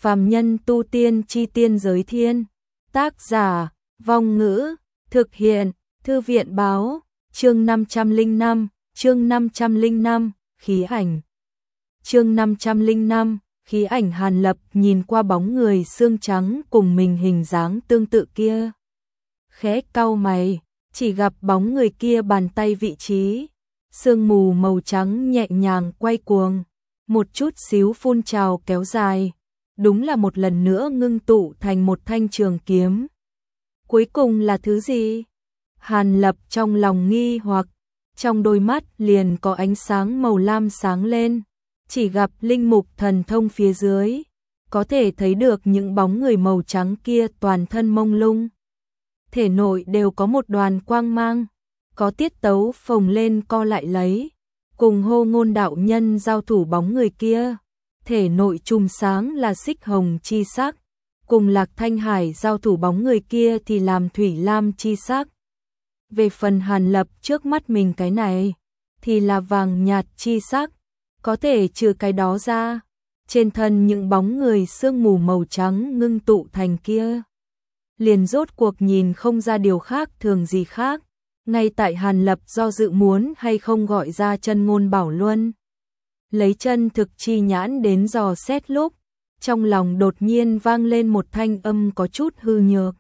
Phàm nhân tu tiên chi tiên giới thiên. Tác giả, Vong Ngữ, thực hiện, Thư viện báo, chương 505, khí ảnh. Chương 505, khí ảnh. Hàn Lập nhìn qua bóng người xương trắng cùng mình hình dáng tương tự kia. Khẽ cau mày, chỉ gặp bóng người kia bàn tay vị trí. Sương mù màu trắng nhẹ nhàng quay cuồng, một chút xíu phun trào kéo dài. Đúng là một lần nữa ngưng tụ thành một thanh trường kiếm. Cuối cùng là thứ gì? Hàn Lập trong lòng nghi hoặc, trong đôi mắt liền có ánh sáng màu lam sáng lên. Chỉ gặp linh mục thần thông phía dưới, có thể thấy được những bóng người màu trắng kia toàn thân mông lung. Thể nội đều có một đoàn quang mang, có tiết tấu phồng lên co lại lấy. Cùng Hô Ngôn đạo nhân giao thủ bóng người kia, thể nội chùm sáng là xích hồng chi sắc. Cùng Lạc Thanh Hải giao thủ bóng người kia thì làm thủy lam chi sắc. Về phần Hàn Lập trước mắt mình cái này, thì là vàng nhạt chi sắc. Có thể trừ cái đó ra, trên thân những bóng người sương mù màu trắng ngưng tụ thành kia, liền rốt cuộc nhìn không ra điều khác thường gì khác. Ngay tại Hàn Lập do dự muốn hay không gọi ra Chân Ngôn Bảo Luân, lấy chân thực chi nhãn đến dò xét lúc, trong lòng đột nhiên vang lên một thanh âm có chút hư nhược.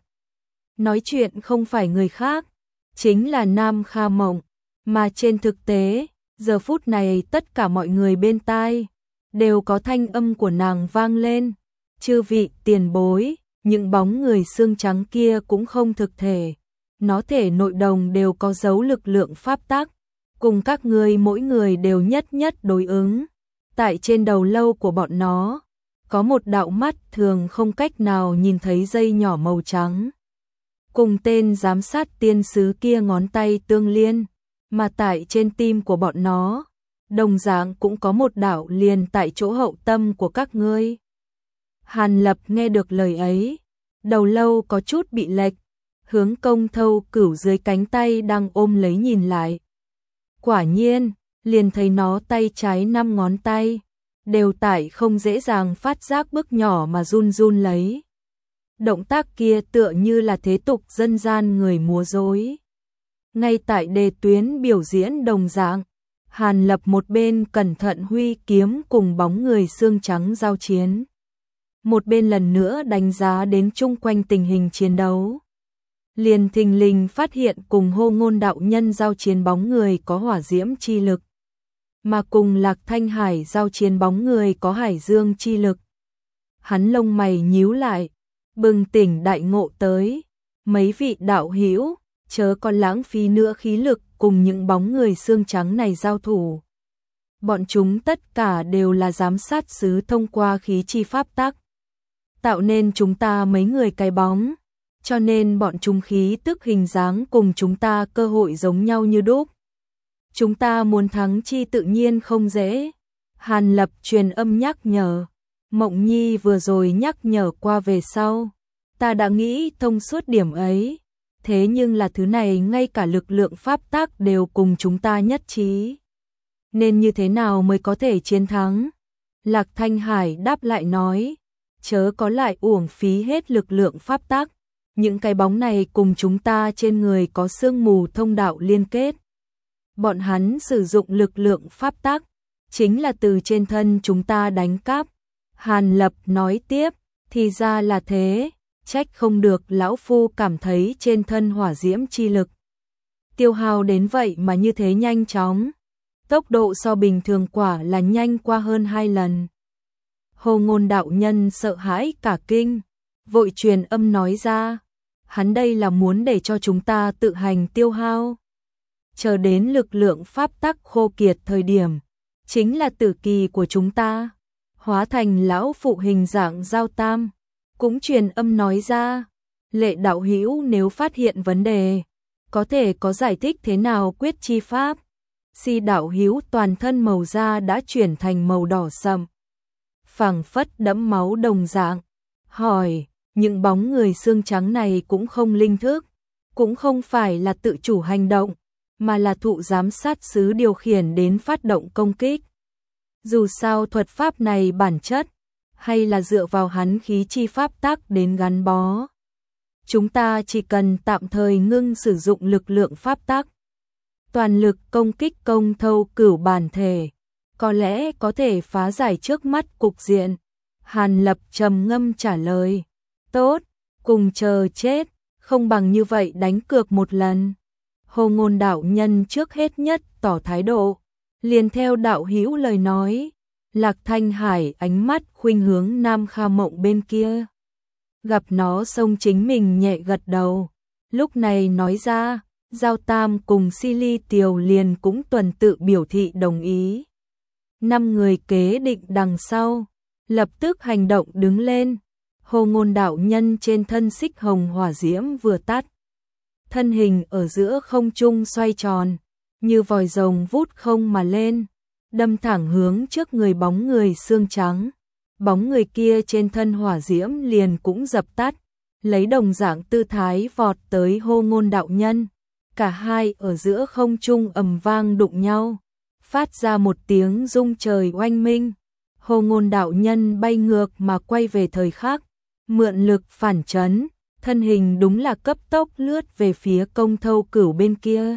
Nói chuyện không phải người khác, chính là Nam Kha Mộng, mà trên thực tế, giờ phút này tất cả mọi người bên tai đều có thanh âm của nàng vang lên. Chư vị tiền bối, những bóng người xương trắng kia cũng không thực thể, nó thể nội đồng đều có dấu lực lượng pháp tắc, cùng các ngươi mỗi người đều nhất nhất đối ứng. Tại trên đầu lâu của bọn nó, có một đạo mắt thường không cách nào nhìn thấy dây nhỏ màu trắng. Cùng tên giám sát tiên sứ kia ngón tay tương liên, mà tại trên tim của bọn nó, đồng dạng cũng có một đạo liền tại chỗ hậu tâm của các ngươi. Hàn Lập nghe được lời ấy, đầu lâu có chút bị lệch, hướng Công Thâu Cửu dưới cánh tay đang ôm lấy nhìn lại. Quả nhiên, liền thấy nó tay trái 5 ngón tay, đều tại không dễ dàng phát giác bước nhỏ mà run run lấy. Động tác kia tựa như là thế tục dân gian người múa rối. Ngay tại đề tuyến biểu diễn đồng dạng, Hàn Lập một bên cẩn thận huy kiếm cùng bóng người xương trắng giao chiến, một bên lần nữa đánh giá đến chung quanh tình hình chiến đấu. Liền thình lình phát hiện cùng Hô Ngôn đạo nhân giao chiến bóng người có hỏa diễm chi lực, mà cùng Lạc Thanh Hải giao chiến bóng người có hải dương chi lực. Hắn lông mày nhíu lại, bừng tỉnh đại ngộ tới, mấy vị đạo hữu, chớ còn lãng phí nữa khí lực cùng những bóng người xương trắng này giao thủ. Bọn chúng tất cả đều là giám sát sứ thông qua khí chi pháp tắc, tạo nên chúng ta mấy người cái bóng, cho nên bọn chúng khí tức hình dáng cùng chúng ta cơ hội giống nhau như đúc. Chúng ta muốn thắng chi tự nhiên không dễ. Hàn Lập truyền âm nhắc nhở. Mộng Nhi vừa rồi nhắc nhở qua về sau, ta đã nghĩ thông suốt điểm ấy. Thế nhưng là thứ này ngay cả lực lượng pháp tắc đều cùng chúng ta nhất trí. Nên như thế nào mới có thể chiến thắng? Lạc Thanh Hải đáp lại nói, chớ có lại uổng phí hết lực lượng pháp tắc. Những cái bóng này cùng chúng ta trên người có sương mù thông đạo liên kết. Bọn hắn sử dụng lực lượng pháp tắc, chính là từ trên thân chúng ta đánh cắp. Hàn Lập nói tiếp, thì ra là thế, trách không được lão phu cảm thấy trên thân hỏa diễm chi lực tiêu hao đến vậy mà như thế nhanh chóng. Tốc độ so bình thường quả là nhanh qua hơn 2 lần. Hô Ngôn đạo nhân sợ hãi cả kinh, vội truyền âm nói ra, hắn đây là muốn để cho chúng ta tự hành tiêu hao. Chờ đến lực lượng pháp tắc khô kiệt thời điểm, chính là tử kỳ của chúng ta. Hóa thành lão phụ hình dạng Giao Tam, cũng truyền âm nói ra, Lệ đạo hữu nếu phát hiện vấn đề, có thể có giải thích thế nào quyết chi pháp. Si đạo hữu toàn thân màu da đã chuyển thành màu đỏ sậm, phảng phất đẫm máu đồng dạng, hỏi, những bóng người xương trắng này cũng không linh thức, cũng không phải là tự chủ hành động, mà là thụ giám sát sứ điều khiển đến phát động công kích. Dù sao thuật pháp này bản chất hay là dựa vào hắn khí chi pháp tắc đến gắn bó? Chúng ta chỉ cần tạm thời ngưng sử dụng lực lượng pháp tắc, toàn lực công kích Công Thâu Cửu bản thể, có lẽ có thể phá giải trước mắt cục diện. Hàn Lập trầm ngâm trả lời, tốt, cùng chờ chết, không bằng như vậy đánh cược một lần. Hồ Ngôn đạo nhân trước hết nhất tỏ thái độ, liền theo đạo hữu lời nói. Lạc Thanh Hải ánh mắt khuynh hướng Nam Kha Mộng bên kia. Gặp nó xông chính mình nhẹ gật đầu, lúc này nói ra, Giao Tam cùng Si Ly Tiều liền cũng tuần tự biểu thị đồng ý. 5 người kế định đằng sau, lập tức hành động đứng lên. Hồ Ngôn đạo nhân trên thân xích hồng hỏa diễm vừa tắt, thân hình ở giữa không trung xoay tròn, như vòi rồng vút không mà lên, đâm thẳng hướng trước người bóng người xương trắng. Bóng người kia trên thân hỏa diễm liền cũng dập tắt, lấy đồng dạng tư thái vọt tới Hồ Ngôn đạo nhân. Cả hai ở giữa không trung ầm vang đụng nhau, phát ra một tiếng rung trời oanh minh. Hồ Ngôn đạo nhân bay ngược mà quay về thời khắc, mượn lực phản chấn, thân hình đúng là cấp tốc lướt về phía Công Thâu Cửu bên kia.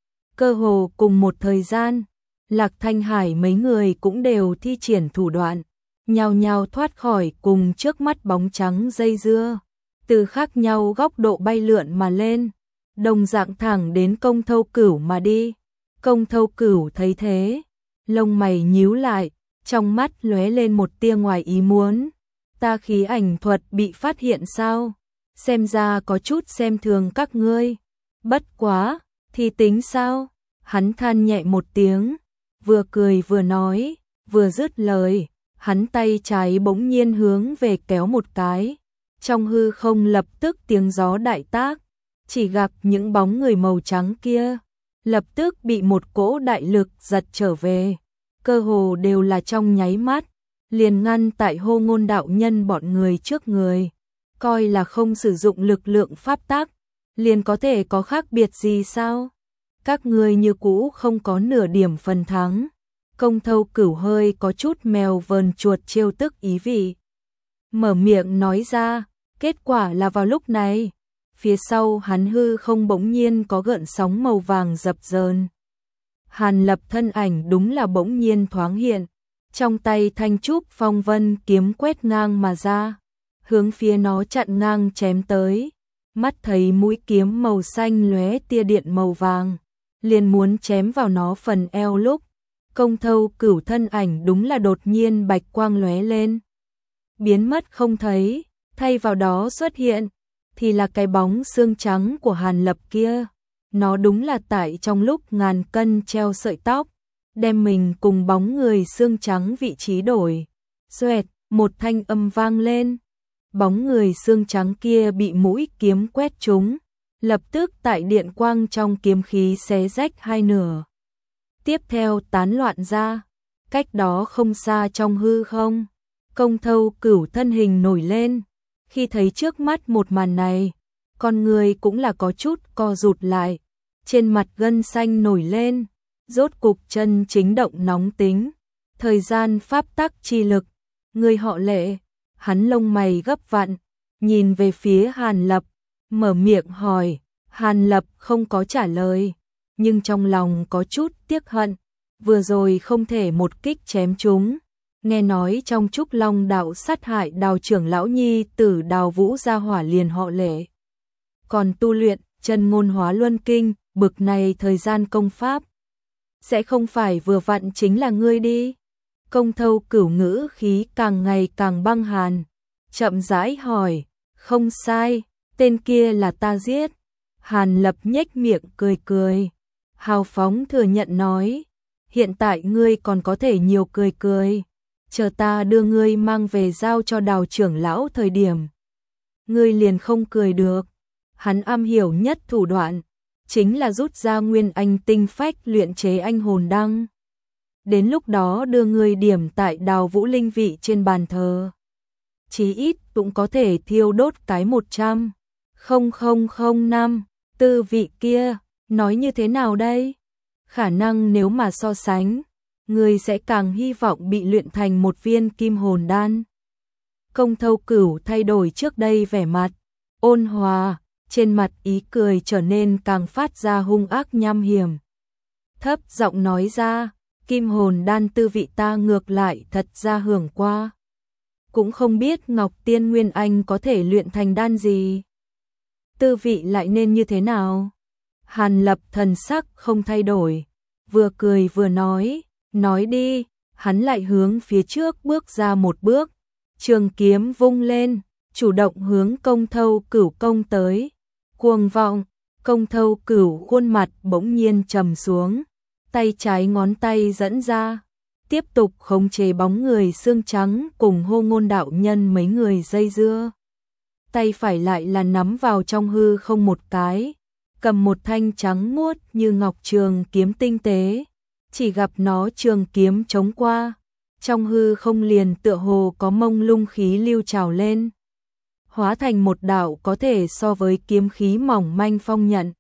Cơ hồ cùng một thời gian, Lạc Thanh Hải mấy người cũng đều thi triển thủ đoạn, nhao nhao thoát khỏi cùng trước mắt bóng trắng dây dưa, từ khác nhau góc độ bay lượn mà lên, đồng dạng thẳng đến Công Thâu Cửu mà đi. Công Thâu Cửu thấy thế, lông mày nhíu lại, trong mắt lóe lên một tia ngoài ý muốn. Ta khí ảnh thuật bị phát hiện sao? Xem ra có chút xem thường các ngươi. Bất quá, thì tính sao? Hắn than nhẹ một tiếng, vừa cười vừa nói, vừa dứt lời, hắn tay trái bỗng nhiên hướng về kéo một cái. Trong hư không lập tức tiếng gió đại tác, chỉ gặp những bóng người màu trắng kia, lập tức bị một cỗ đại lực giật trở về. Cơ hồ đều là trong nháy mắt, liền ngăn tại Hồ Ngôn đạo nhân bọn người trước người. Coi là không sử dụng lực lượng pháp tắc, liền có thể có khác biệt gì sao? Các ngươi như cũ không có nửa điểm phần thắng. Công Thâu Cửu hơi có chút mèo vờn chuột trêu tức ý vị, mở miệng nói ra. Kết quả là vào lúc này, phía sau hắn hư không bỗng nhiên có gợn sóng màu vàng dập dờn. Hàn Lập thân ảnh đúng là bỗng nhiên thoáng hiện, trong tay thanh trúc phong vân kiếm quét ngang mà ra, hướng phía nó chặn ngang chém tới. Mắt thấy mũi kiếm màu xanh lóe tia điện màu vàng, liền muốn chém vào nó phần eo lúc, Công Thâu Cửu thân ảnh đúng là đột nhiên bạch quang lóe lên, biến mất không thấy, thay vào đó xuất hiện thì là cái bóng xương trắng của Hàn Lập kia. Nó đúng là tại trong lúc ngàn cân treo sợi tóc, đem mình cùng bóng người xương trắng vị trí đổi. Xoẹt, một thanh âm vang lên. Bóng người xương trắng kia bị mũi kiếm quét trúng, lập tức tại điện quang trong kiếm khí xé rách hai nửa. Tiếp theo tán loạn ra, cách đó không xa trong hư không, Công Thâu Cửu thân hình nổi lên. Khi thấy trước mắt một màn này, con người cũng là có chút co rụt lại, trên mặt gân xanh nổi lên, rốt cục chân chính động nóng tính. Thời gian pháp tắc chi lực, người họ Lệ. Hắn lông mày gấp vặn, nhìn về phía Hàn Lập, mở miệng hỏi. Hàn Lập không có trả lời, nhưng trong lòng có chút tiếc hận, vừa rồi không thể một kích chém chúng. Nghe nói trong Trúc Long đạo sát hại Đào trưởng lão nhi tử Đào Vũ gia hỏa liền họ Lệ. Còn tu luyện chân ngôn hóa luân kinh, bực này thời gian công pháp, sẽ không phải vừa vặn chính là ngươi đi? Công Thâu Cửu ngữ khí càng ngày càng băng hàn, chậm rãi hỏi. Không sai, tên kia là ta giết. Hàn Lập nhếch miệng cười cười, hào phóng thừa nhận nói. Hiện tại ngươi còn có thể nhiều cười cười, chờ ta đưa ngươi mang về giao cho Đào trưởng lão thời điểm, ngươi liền không cười được. Hắn am hiểu nhất thủ đoạn, chính là rút ra nguyên anh tinh phách luyện chế anh hồn đăng. Đến lúc đó đưa ngươi điểm tại Đào Vũ linh vị trên bàn thờ, chí ít cũng có thể thiêu đốt cái 100.000 tư vị kia. Nói như thế nào đây? Khả năng nếu mà so sánh, ngươi sẽ càng hy vọng bị luyện thành một viên kim hồn đan. Công Thâu Cửu thay đổi trước đây vẻ mặt ôn hòa, trên mặt ý cười trở nên càng phát ra hung ác nham hiểm. Thấp giọng nói ra, kim hồn đan tư vị ta ngược lại thật ra hưởng qua. Cũng không biết Ngọc Tiên Nguyên Anh có thể luyện thành đan gì. Tư vị lại nên như thế nào? Hàn Lập thần sắc không thay đổi, vừa cười vừa nói đi, hắn lại hướng phía trước bước ra một bước, trường kiếm vung lên, chủ động hướng Công Thâu Cửu công tới. Cuồng vọng, Công Thâu Cửu khuôn mặt bỗng nhiên trầm xuống, tay trái ngón tay dẫn ra, tiếp tục khống chế bóng người xương trắng cùng Hô Ngôn đạo nhân mấy người dây dưa. Tay phải lại là nắm vào trong hư không một cái, cầm một thanh trắng muốt như ngọc trường kiếm tinh tế, chỉ gặp nó trường kiếm chống qua, trong hư không liền tựa hồ có mông lung khí lưu trào lên, hóa thành một đạo có thể so với kiếm khí mỏng manh phong nhận,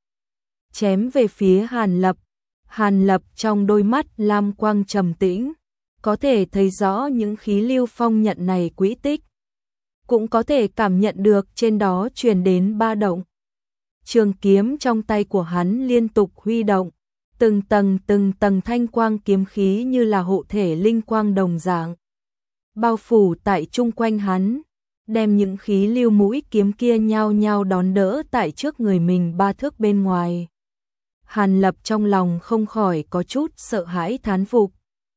chém về phía Hàn Lập. Hàn Lập trong đôi mắt lam quang trầm tĩnh, có thể thấy rõ những khí lưu phong nhận này quỹ tích, cũng có thể cảm nhận được trên đó truyền đến ba động. Trường kiếm trong tay của hắn liên tục huy động, từng tầng thanh quang kiếm khí như là hộ thể linh quang đồng dạng, bao phủ tại chung quanh hắn, đem những khí lưu mũi kiếm kia nhao nhao đón đỡ tại trước người mình 3 thước bên ngoài. Hàn Lập trong lòng không khỏi có chút sợ hãi thán phục.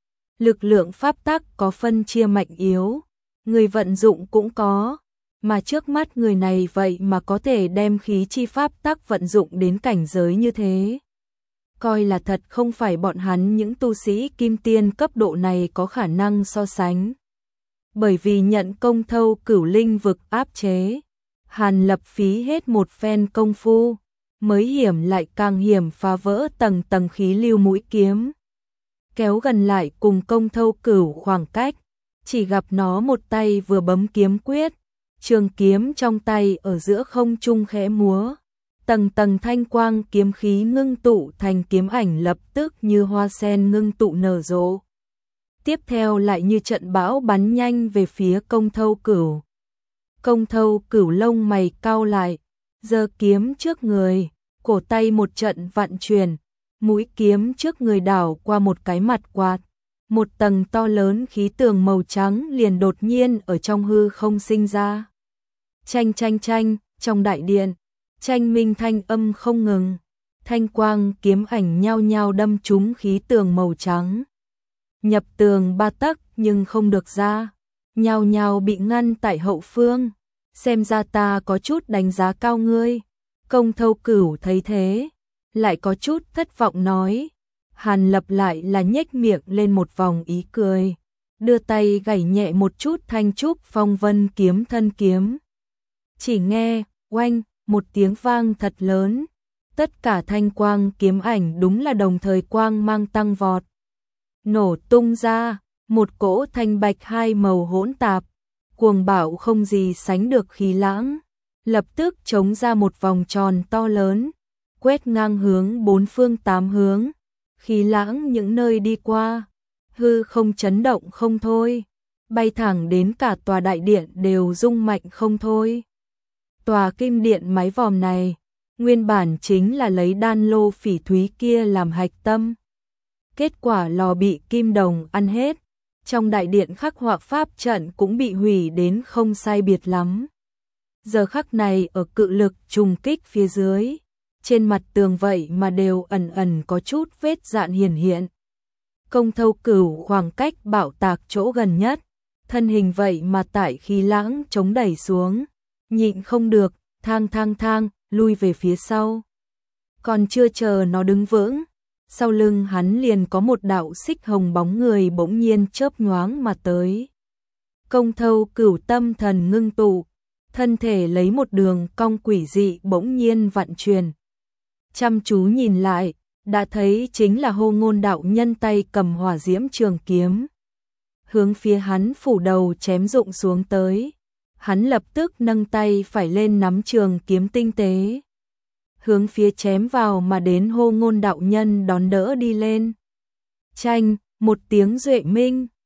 Lực lượng pháp tắc có phân chia mạnh yếu, người vận dụng cũng có, mà trước mắt người này vậy mà có thể đem khí chi pháp tắc vận dụng đến cảnh giới như thế. Coi là thật không phải bọn hắn những tu sĩ kim tiên cấp độ này có khả năng so sánh. Bởi vì nhận Công Thâu Cửu linh vực áp chế, Hàn Lập phí hết một phen công phu, mới hiểm lại càng hiểm phá vỡ tầng khí lưu mũi kiếm. Kéo gần lại cùng Công Thâu Cửu khoảng cách, chỉ gặp nó một tay vừa bấm kiếm quyết, trường kiếm trong tay ở giữa không trung khẽ múa, tầng thanh quang kiếm khí ngưng tụ thành kiếm ảnh lập tức như hoa sen ngưng tụ nở rộ. Tiếp theo lại như trận bão bắn nhanh về phía Công Thâu Cửu. Công Thâu Cửu lông mày cau lại, giơ kiếm trước người, cổ tay một trận vặn chuyển, mũi kiếm trước người đảo qua một cái mặt quạt, một tầng to lớn khí tường màu trắng liền đột nhiên ở trong hư không sinh ra. Chanh, trong đại điện, tranh minh thanh âm không ngừng, thanh quang kiếm ảnh nhao nhao đâm trúng khí tường màu trắng. Nhập tường 3 tấc nhưng không được ra, nhao nhao bị ngăn tại hậu phương, xem ra ta có chút đánh giá cao ngươi. Công Thâu Cửu thấy thế, lại có chút thất vọng nói. Hàn Lập lại là nhếch miệng lên một vòng ý cười, đưa tay gảy nhẹ một chút thanh trúc phong vân kiếm thân kiếm. Chỉ nghe, oanh, một tiếng vang thật lớn, tất cả thanh quang kiếm ảnh đúng là đồng thời quang mang tăng vọt. Nổ tung ra, một cỗ thanh bạch hai màu hỗn tạp, cuồng bạo không gì sánh được khí lãng, lập tức chống ra một vòng tròn to lớn, quét ngang hướng 4 phương 8 hướng, khí lãng những nơi đi qua, hư không chấn động không thôi, bay thẳng đến cả tòa đại điện đều rung mạnh không thôi. Tòa kim điện mái vòm này, nguyên bản chính là lấy đan lô phỉ thúy kia làm hạch tâm. Kết quả lò bị kim đồng ăn hết, trong đại điện khắc họa pháp trận cũng bị hủy đến không sai biệt lắm. Giờ khắc này ở cự lực trùng kích phía dưới, trên mặt tường vậy mà đều ẩn có chút vết dạn hiển hiện. Công Thâu Cửu khoảng cách bạo tạc chỗ gần nhất, thân hình vậy mà tại khí lãng chống đẩy xuống, nhịn không được, thang, lui về phía sau. Còn chưa chờ nó đứng vững, sau lưng hắn liền có một đạo xích hồng bóng người bỗng nhiên chớp nhoáng mà tới. Công Thâu Cửu tâm thần ngưng tụ, thân thể lấy một đường cong quỷ dị bỗng nhiên vặn truyền. Chăm chú nhìn lại, đã thấy chính là Hô Ngôn đạo nhân tay cầm hỏa diễm trường kiếm, hướng phía hắn phủ đầu chém rụng xuống tới. Hắn lập tức nâng tay phải lên nắm trường kiếm tinh tế, hướng phía chém vào mà đến Hô Ngôn đạo nhân đón đỡ đi lên. Chanh, một tiếng duệ minh,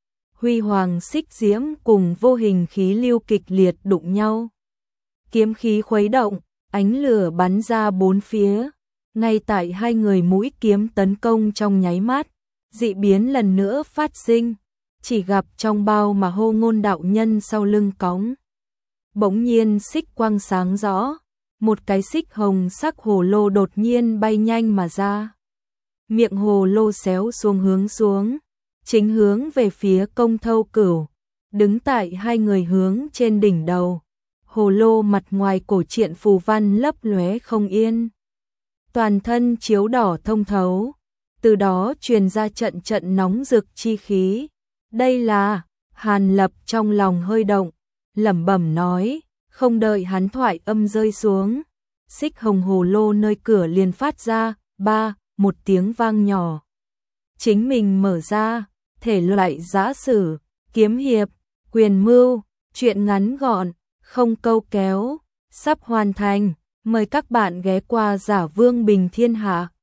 huy hoàng xích diễm cùng vô hình khí lưu kịch liệt đụng nhau. Kiếm khí khuấy động, ánh lửa bắn ra bốn phía. Ngay tại hai người mũi kiếm tấn công trong nháy mắt, dị biến lần nữa phát sinh, chỉ gặp trong bao mà Hô Ngôn đạo nhân sau lưng cõng. Bỗng nhiên xích quang sáng rõ, một cái xích hồng sắc hồ lô đột nhiên bay nhanh mà ra. Miệng hồ lô xéo xuống, chính hướng về phía Công Thâu Cửu, đứng tại hai người hướng trên đỉnh đầu. Hồ lô mặt ngoài cổ truyện phù văn lấp lóe không yên. Toàn thân chiếu đỏ thông thấu, từ đó truyền ra trận trận nóng rực chi khí. Đây là, Hàn Lập trong lòng hơi động, lẩm bẩm nói, không đợi hắn thoại âm rơi xuống. Xích hồng hồ lô nơi cửa liền phát ra, một tiếng vang nhỏ. Chính mình mở ra, thể loại giã sử, kiếm hiệp, quyền mưu, truyện ngắn gọn, không câu kéo, sắp hoàn thành. Mời các bạn ghé qua Giả Vương Bình Thiên Hạ.